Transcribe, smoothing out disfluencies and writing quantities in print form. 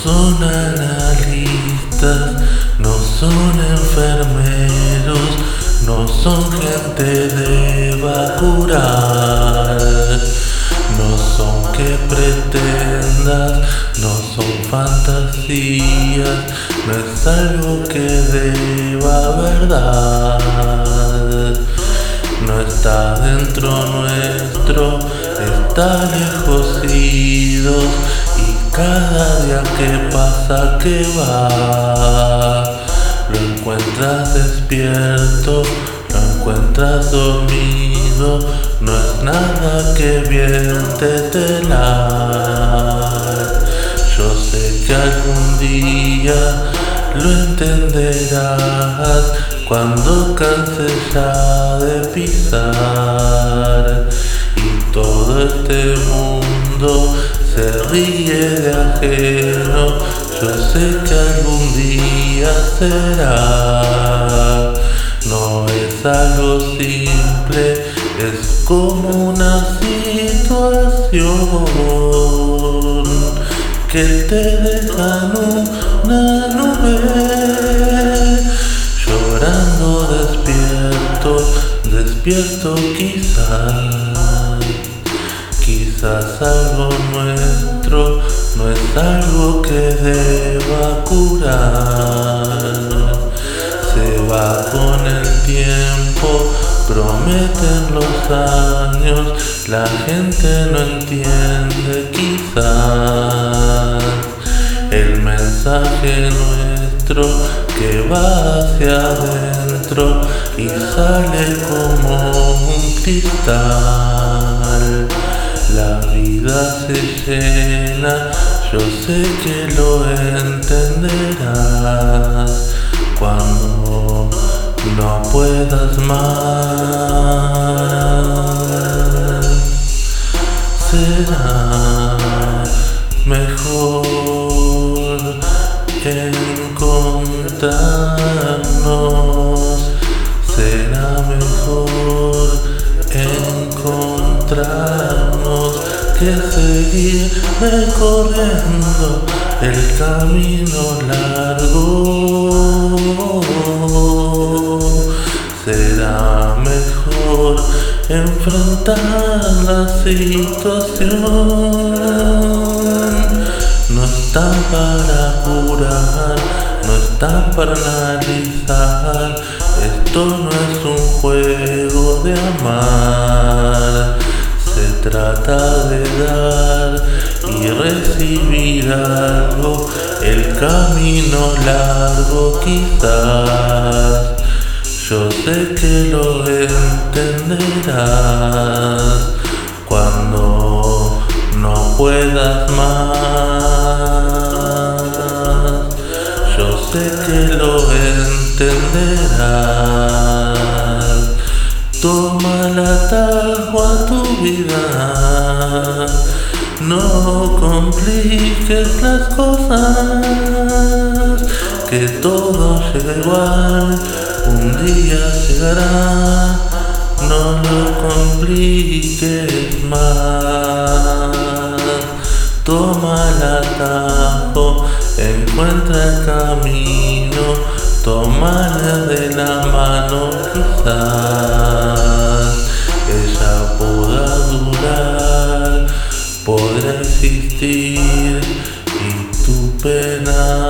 son analistas, no son enfermeros, no son gente de vacurar, no son que pretendas, no son fantasías, no es algo que deba verdad. No está dentro nuestro, está lejos ido, y cada día que pasa que va, lo encuentras despierto, lo encuentras dormido, no es nada que bien te telar. Yo sé que algún día lo entenderás cuando canses ya de pisar y todo este mundo se ríe de ajeno. Yo sé que algún día será. No es algo simple, es como una situación que te deja en una nube, llorando despierto quizás algo nuestro no es algo que deba curar. Se va con el tiempo, prometen los años, la gente no entiende quizás el mensaje nuestro que va hacia adentro y sale como un cristal. La vida se llena, yo sé que lo entenderás cuando no puedas más. Será mejor encontrarnos, será mejor encontrarnos que seguir recorriendo el camino largo. Será mejor enfrentar la situación. No está para curar, no está para analizar. Esto no es un juego de amar. Se trata de dar y recibir algo. El camino largo quizás, yo sé que lo entenderás cuando no puedas más. Yo sé que lo entenderás. Toma el atajo a tu vida, no compliques las cosas, que todo llega igual, un día llegará, no lo compliques más. Toma el atajo, encuentra el camino, tómala de la mano quizás. Ella podrá durar, podrá existir y tu pena